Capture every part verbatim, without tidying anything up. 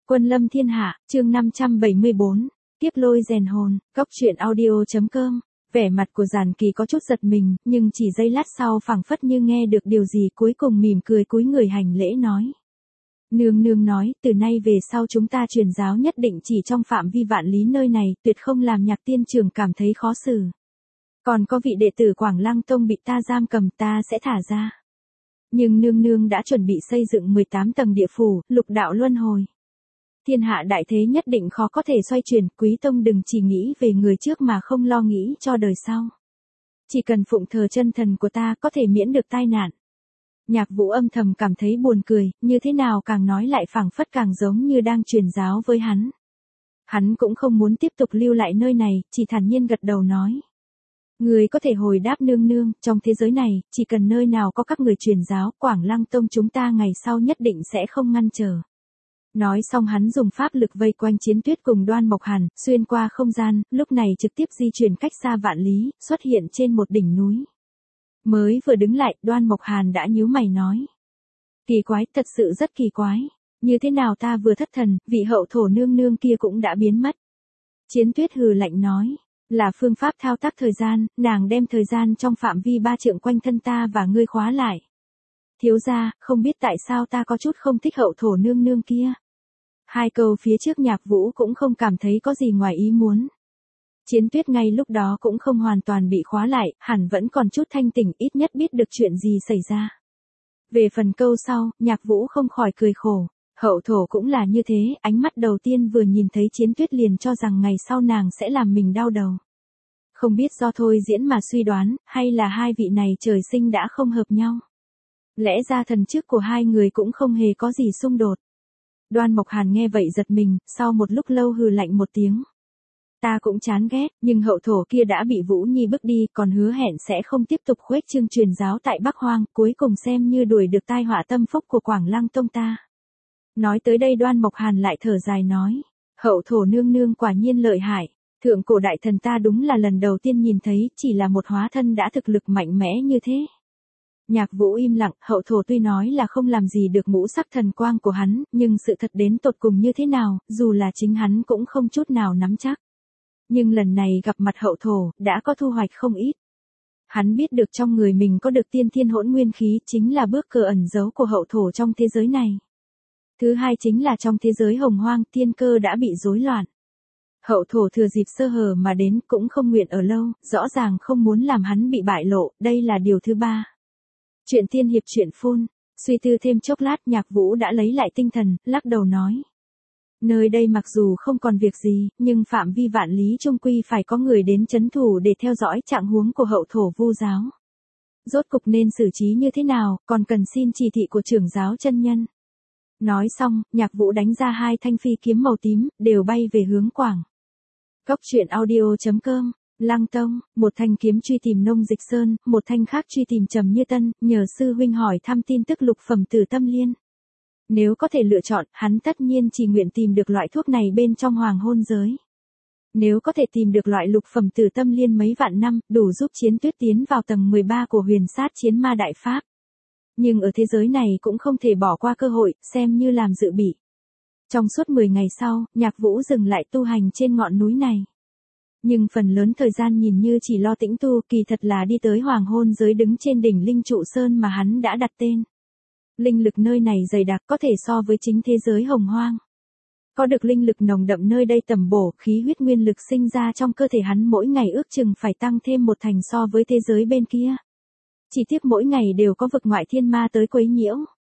Quân lâm thiên hạ, chương năm trăm bảy mươi bốn, tiếp lôi rèn hồn, cóc truyện audio.com. Vẻ mặt của Giản Kỳ có chút giật mình, nhưng chỉ giây lát sau phảng phất như nghe được điều gì, cuối cùng mỉm cười cúi người hành lễ nói. Nương nương nói, từ nay về sau chúng ta truyền giáo nhất định chỉ trong phạm vi vạn lý nơi này, tuyệt không làm Nhạc tiên trưởng cảm thấy khó xử. Còn có vị đệ tử Quảng Lăng Tông bị ta giam cầm, ta sẽ thả ra. Nhưng nương nương đã chuẩn bị xây dựng mười tám tầng địa phủ, lục đạo luân hồi. Thiên hạ đại thế nhất định khó có thể xoay chuyển, Quý tông đừng chỉ nghĩ về người trước mà không lo nghĩ cho đời sau. Chỉ cần phụng thờ chân thần của ta có thể miễn được tai nạn. Nhạc Vũ âm thầm cảm thấy buồn cười, như thế nào càng nói lại phảng phất càng giống như đang truyền giáo với hắn. Hắn cũng không muốn tiếp tục lưu lại nơi này, chỉ thản nhiên gật đầu nói. Người có thể hồi đáp nương nương, trong thế giới này, chỉ cần nơi nào có các người truyền giáo, Quảng Lăng Tông chúng ta ngày sau nhất định sẽ không ngăn trở. Nói xong hắn dùng pháp lực vây quanh Chiến Tuyết cùng Đoan Mộc Hàn, xuyên qua không gian, lúc này trực tiếp di chuyển cách xa vạn lý, xuất hiện trên một đỉnh núi. Mới vừa đứng lại, Đoan Mộc Hàn đã nhíu mày nói. Kỳ quái, thật sự rất kỳ quái. Như thế nào ta vừa thất thần, vị hậu thổ nương nương kia cũng đã biến mất. Chiến Tuyết hừ lạnh nói. Là phương pháp thao tác thời gian, nàng đem thời gian trong phạm vi ba trượng quanh thân ta và ngươi khóa lại. Thiếu gia, không biết tại sao ta có chút không thích hậu thổ nương nương kia. Hai câu phía trước Nhạc Vũ cũng không cảm thấy có gì ngoài ý muốn. Chiến Tuyết ngay lúc đó cũng không hoàn toàn bị khóa lại, hẳn vẫn còn chút thanh tỉnh, ít nhất biết được chuyện gì xảy ra. Về phần câu sau, Nhạc Vũ không khỏi cười khổ. Hậu thổ cũng là như thế, ánh mắt đầu tiên vừa nhìn thấy Chiến Tuyết liền cho rằng ngày sau nàng sẽ làm mình đau đầu. Không biết do thôi diễn mà suy đoán, hay là hai vị này trời sinh đã không hợp nhau. Lẽ ra thần chức của hai người cũng không hề có gì xung đột. Đoan Mộc Hàn nghe vậy giật mình, sau một lúc lâu hừ lạnh một tiếng. Ta cũng chán ghét, nhưng hậu thổ kia đã bị Vũ Nhi bức đi, còn hứa hẹn sẽ không tiếp tục khuếch trương truyền giáo tại Bắc Hoang, cuối cùng xem như đuổi được tai họa tâm phúc của Quảng Lăng Tông ta. Nói tới đây Đoan Mộc Hàn lại thở dài nói, hậu thổ nương nương quả nhiên lợi hại, thượng cổ đại thần ta đúng là lần đầu tiên nhìn thấy, chỉ là một hóa thân đã thực lực mạnh mẽ như thế. Nhạc Vũ im lặng, hậu thổ tuy nói là không làm gì được ngũ sắc thần quang của hắn, nhưng sự thật đến tột cùng như thế nào, dù là chính hắn cũng không chút nào nắm chắc. Nhưng lần này gặp mặt hậu thổ, đã có thu hoạch không ít. Hắn biết được trong người mình có được tiên thiên hỗn nguyên khí, chính là bước cờ ẩn giấu của hậu thổ trong thế giới này. Thứ hai chính là trong thế giới hồng hoang, thiên cơ đã bị rối loạn. Hậu thổ thừa dịp sơ hở mà đến, cũng không nguyện ở lâu, rõ ràng không muốn làm hắn bị bại lộ, đây là điều thứ ba. Chuyện tiên hiệp chuyện phun, suy tư thêm chốc lát Nhạc Vũ đã lấy lại tinh thần, lắc đầu nói. Nơi đây mặc dù không còn việc gì, nhưng phạm vi vạn lý trung quy phải có người đến trấn thủ để theo dõi trạng huống của hậu thổ Vu giáo. Rốt cục nên xử trí như thế nào, còn cần xin chỉ thị của trưởng giáo chân nhân. Nói xong, Nhạc Vũ đánh ra hai thanh phi kiếm màu tím, đều bay về hướng Quảng. Cóc truyện audio.com, Lăng Tông, một thanh kiếm truy tìm Nông Dịch Sơn, một thanh khác truy tìm Trầm Như Tân, nhờ sư huynh hỏi thăm tin tức lục phẩm Tử Tâm Liên. Nếu có thể lựa chọn, hắn tất nhiên chỉ nguyện tìm được loại thuốc này bên trong hoàng hôn giới. Nếu có thể tìm được loại lục phẩm Tử Tâm Liên mấy vạn năm, đủ giúp Chiến Tuyết tiến vào tầng mười ba của huyền sát chiến ma đại pháp. Nhưng ở thế giới này cũng không thể bỏ qua cơ hội, xem như làm dự bị. Trong suốt mười ngày sau, Nhạc Vũ dừng lại tu hành trên ngọn núi này. Nhưng phần lớn thời gian nhìn như chỉ lo tĩnh tu, kỳ thật là đi tới hoàng hôn giới đứng trên đỉnh Linh Trụ Sơn mà hắn đã đặt tên. Linh lực nơi này dày đặc có thể so với chính thế giới hồng hoang. Có được linh lực nồng đậm nơi đây tầm bổ, khí huyết nguyên lực sinh ra trong cơ thể hắn mỗi ngày ước chừng phải tăng thêm một thành so với thế giới bên kia. Chỉ tiếc mỗi ngày đều có vực ngoại thiên ma tới quấy nhiễu.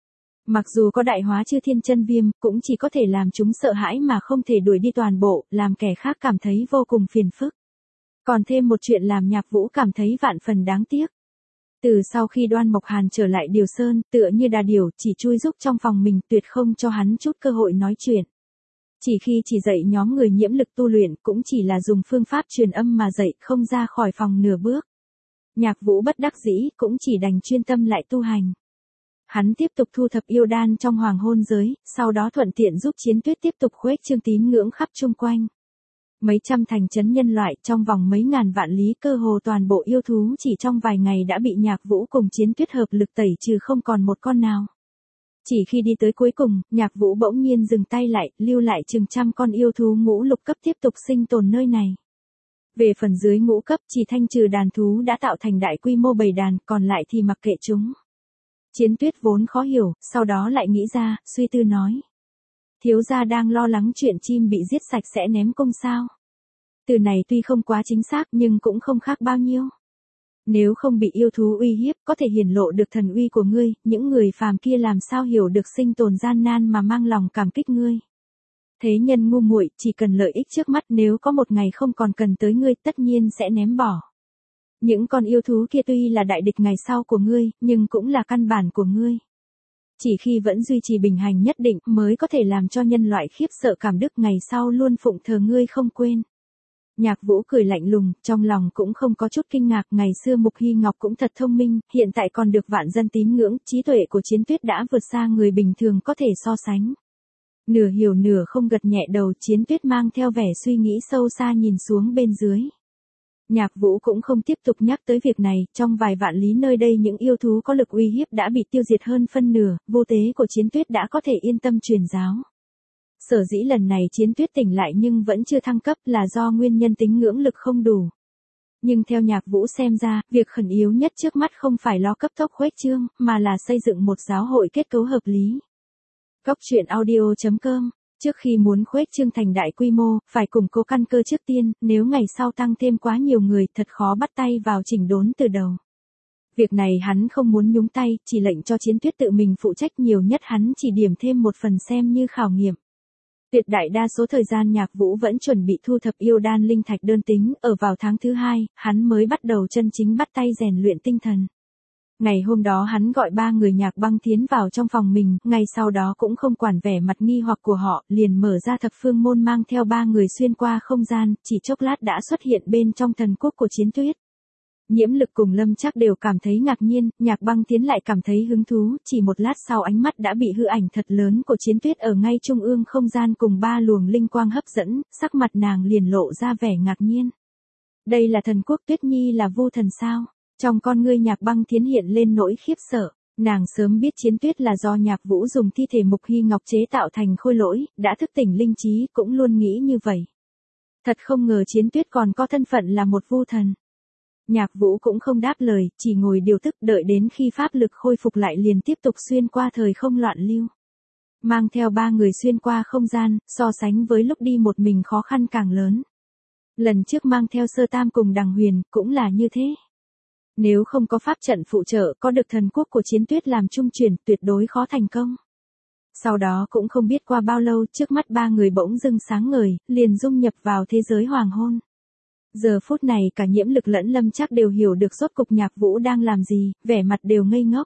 Mặc dù có đại hóa chư thiên chân viêm, cũng chỉ có thể làm chúng sợ hãi mà không thể đuổi đi toàn bộ, làm kẻ khác cảm thấy vô cùng phiền phức. Còn thêm một chuyện làm Nhạc Vũ cảm thấy vạn phần đáng tiếc. Từ sau khi Đoan Mộc Hàn trở lại Điều Sơn, tựa như đà điểu, chỉ chui rúc trong phòng mình, tuyệt không cho hắn chút cơ hội nói chuyện. Chỉ khi chỉ dạy nhóm người nhiễm lực tu luyện, cũng chỉ là dùng phương pháp truyền âm mà dạy, không ra khỏi phòng nửa bước. Nhạc Vũ bất đắc dĩ, cũng chỉ đành chuyên tâm lại tu hành. Hắn tiếp tục thu thập yêu đan trong hoàng hôn giới, sau đó thuận tiện giúp Chiến Tuyết tiếp tục khuếch trương tín ngưỡng khắp chung quanh. Mấy trăm thành trấn nhân loại trong vòng mấy ngàn vạn lý, cơ hồ toàn bộ yêu thú chỉ trong vài ngày đã bị Nhạc Vũ cùng Chiến Tuyết hợp lực tẩy trừ không còn một con nào. Chỉ khi đi tới cuối cùng, Nhạc Vũ bỗng nhiên dừng tay lại, lưu lại chừng trăm con yêu thú ngũ lục cấp tiếp tục sinh tồn nơi này. Về phần dưới ngũ cấp, chỉ thanh trừ đàn thú đã tạo thành đại quy mô bầy đàn, còn lại thì mặc kệ chúng. Chiến Tuyết vốn khó hiểu, sau đó lại nghĩ ra, suy tư nói. Thiếu gia đang lo lắng chuyện chim bị giết sạch sẽ ném cung sao. Từ này tuy không quá chính xác nhưng cũng không khác bao nhiêu. Nếu không bị yêu thú uy hiếp, có thể hiển lộ được thần uy của ngươi, những người phàm kia làm sao hiểu được sinh tồn gian nan mà mang lòng cảm kích ngươi. Thế nhân ngu muội, chỉ cần lợi ích trước mắt, nếu có một ngày không còn cần tới ngươi, tất nhiên sẽ ném bỏ. Những con yêu thú kia tuy là đại địch ngày sau của ngươi, nhưng cũng là căn bản của ngươi. Chỉ khi vẫn duy trì bình hành nhất định mới có thể làm cho nhân loại khiếp sợ cảm đức ngày sau luôn phụng thờ ngươi không quên. Nhạc Vũ cười lạnh lùng, trong lòng cũng không có chút kinh ngạc, ngày xưa Mục Hy Ngọc cũng thật thông minh, hiện tại còn được vạn dân tín ngưỡng, trí tuệ của Chiến Tuyết đã vượt xa người bình thường có thể so sánh. Nửa hiểu nửa không gật nhẹ đầu, Chiến Tuyết mang theo vẻ suy nghĩ sâu xa nhìn xuống bên dưới. Nhạc Vũ cũng không tiếp tục nhắc tới việc này, trong vài vạn lý nơi đây những yêu thú có lực uy hiếp đã bị tiêu diệt hơn phân nửa, vô tế của Chiến Tuyết đã có thể yên tâm truyền giáo. Sở dĩ lần này Chiến Tuyết tỉnh lại nhưng vẫn chưa thăng cấp là do nguyên nhân tín ngưỡng lực không đủ. Nhưng theo Nhạc Vũ xem ra, việc khẩn yếu nhất trước mắt không phải lo cấp tốc khuếch trương, mà là xây dựng một giáo hội kết cấu hợp lý. Cóc truyện audio chấm com. Trước khi muốn khuếch trương thành đại quy mô, phải củng cố căn cơ trước tiên, nếu ngày sau tăng thêm quá nhiều người, thật khó bắt tay vào chỉnh đốn từ đầu. Việc này hắn không muốn nhúng tay, chỉ lệnh cho Chiến Tuyết tự mình phụ trách, nhiều nhất hắn chỉ điểm thêm một phần xem như khảo nghiệm. Tuyệt đại đa số thời gian Nhạc Vũ vẫn chuẩn bị thu thập yêu đan linh thạch đơn tính, ở vào tháng thứ hai, hắn mới bắt đầu chân chính bắt tay rèn luyện tinh thần. Ngày hôm đó hắn gọi ba người Nhạc Băng Thiến vào trong phòng mình, ngày sau đó cũng không quản vẻ mặt nghi hoặc của họ, liền mở ra thập phương môn mang theo ba người xuyên qua không gian, chỉ chốc lát đã xuất hiện bên trong thần quốc của Chiến Tuyết. Nhiễm Lực cùng Lâm Trác đều cảm thấy ngạc nhiên, Nhạc Băng Thiến lại cảm thấy hứng thú, chỉ một lát sau ánh mắt đã bị hư ảnh thật lớn của Chiến Tuyết ở ngay trung ương không gian cùng ba luồng linh quang hấp dẫn, sắc mặt nàng liền lộ ra vẻ ngạc nhiên. Đây là thần quốc Tuyết Nhi là vu thần sao? Trong con ngươi Nhạc Băng Thiến hiện lên nỗi khiếp sợ, nàng sớm biết Chiến Tuyết là do Nhạc Vũ dùng thi thể Mục Hy Ngọc chế tạo thành khôi lỗi, đã thức tỉnh linh trí, cũng luôn nghĩ như vậy. Thật không ngờ Chiến Tuyết còn có thân phận là một vu thần. Nhạc Vũ cũng không đáp lời, chỉ ngồi điều tức, đợi đến khi pháp lực khôi phục lại liền tiếp tục xuyên qua thời không loạn lưu. Mang theo ba người xuyên qua không gian, so sánh với lúc đi một mình khó khăn càng lớn. Lần trước mang theo Sơ Tam cùng Đằng Huyền, cũng là như thế. Nếu không có pháp trận phụ trợ, có được thần quốc của Chiến Tuyết làm trung chuyển, tuyệt đối khó thành công. Sau đó cũng không biết qua bao lâu, trước mắt ba người bỗng dưng sáng ngời, liền dung nhập vào thế giới hoàng hôn. Giờ phút này cả Nhiễm Lực lẫn Lâm Trác đều hiểu được rốt cục Nhạc Vũ đang làm gì, vẻ mặt đều ngây ngốc.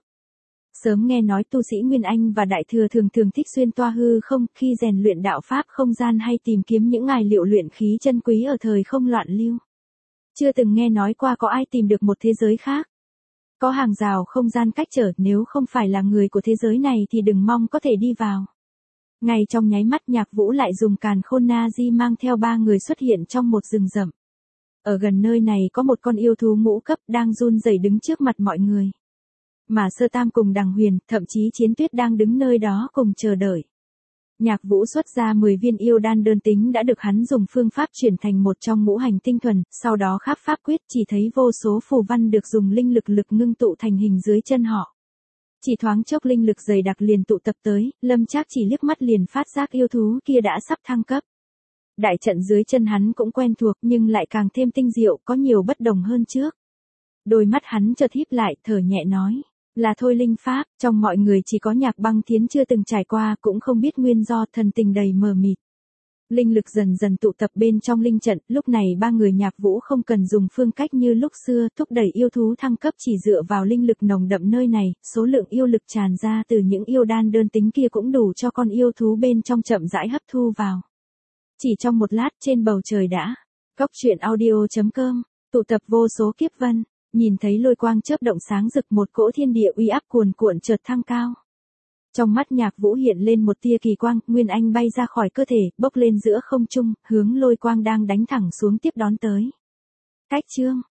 Sớm nghe nói tu sĩ Nguyên Anh và Đại Thừa thường thường thích xuyên toa hư không, khi rèn luyện đạo pháp không gian hay tìm kiếm những tài liệu luyện khí chân quý ở thời không loạn lưu. Chưa từng nghe nói qua có ai tìm được một thế giới khác. Có hàng rào không gian cách trở, nếu không phải là người của thế giới này thì đừng mong có thể đi vào. Ngay trong nháy mắt Nhạc Vũ lại dùng càn khôn na di mang theo ba người xuất hiện trong một rừng rậm. Ở gần nơi này có một con yêu thú ngũ cấp đang run rẩy đứng trước mặt mọi người. Mà Sơ Tam cùng Đằng Huyền, thậm chí Chiến Tuyết đang đứng nơi đó cùng chờ đợi. Nhạc Vũ xuất ra mười viên yêu đan đơn tính đã được hắn dùng phương pháp chuyển thành một trong ngũ hành tinh thuần, sau đó khắp pháp quyết chỉ thấy vô số phù văn được dùng linh lực lực ngưng tụ thành hình dưới chân họ. Chỉ thoáng chốc linh lực dày đặc liền tụ tập tới, Lâm Trác chỉ liếc mắt liền phát giác yêu thú kia đã sắp thăng cấp. Đại trận dưới chân hắn cũng quen thuộc nhưng lại càng thêm tinh diệu, có nhiều bất đồng hơn trước. Đôi mắt hắn chợt híp lại, thở nhẹ nói. Là thôi linh pháp, trong mọi người chỉ có Nhạc Băng Thiến chưa từng trải qua, cũng không biết nguyên do, thần tình đầy mờ mịt. Linh lực dần dần tụ tập bên trong linh trận, lúc này ba người Nhạc Vũ không cần dùng phương cách như lúc xưa, thúc đẩy yêu thú thăng cấp chỉ dựa vào linh lực nồng đậm nơi này, số lượng yêu lực tràn ra từ những yêu đan đơn tính kia cũng đủ cho con yêu thú bên trong chậm rãi hấp thu vào. Chỉ trong một lát trên bầu trời đã, cóc truyện audio chấm com, tụ tập vô số kiếp vân. Nhìn thấy lôi quang chớp động sáng rực, một cỗ thiên địa uy áp cuồn cuộn chợt thăng cao. Trong mắt Nhạc Vũ hiện lên một tia kỳ quang, Nguyên Anh bay ra khỏi cơ thể, bốc lên giữa không trung, hướng lôi quang đang đánh thẳng xuống tiếp đón tới. Cách chương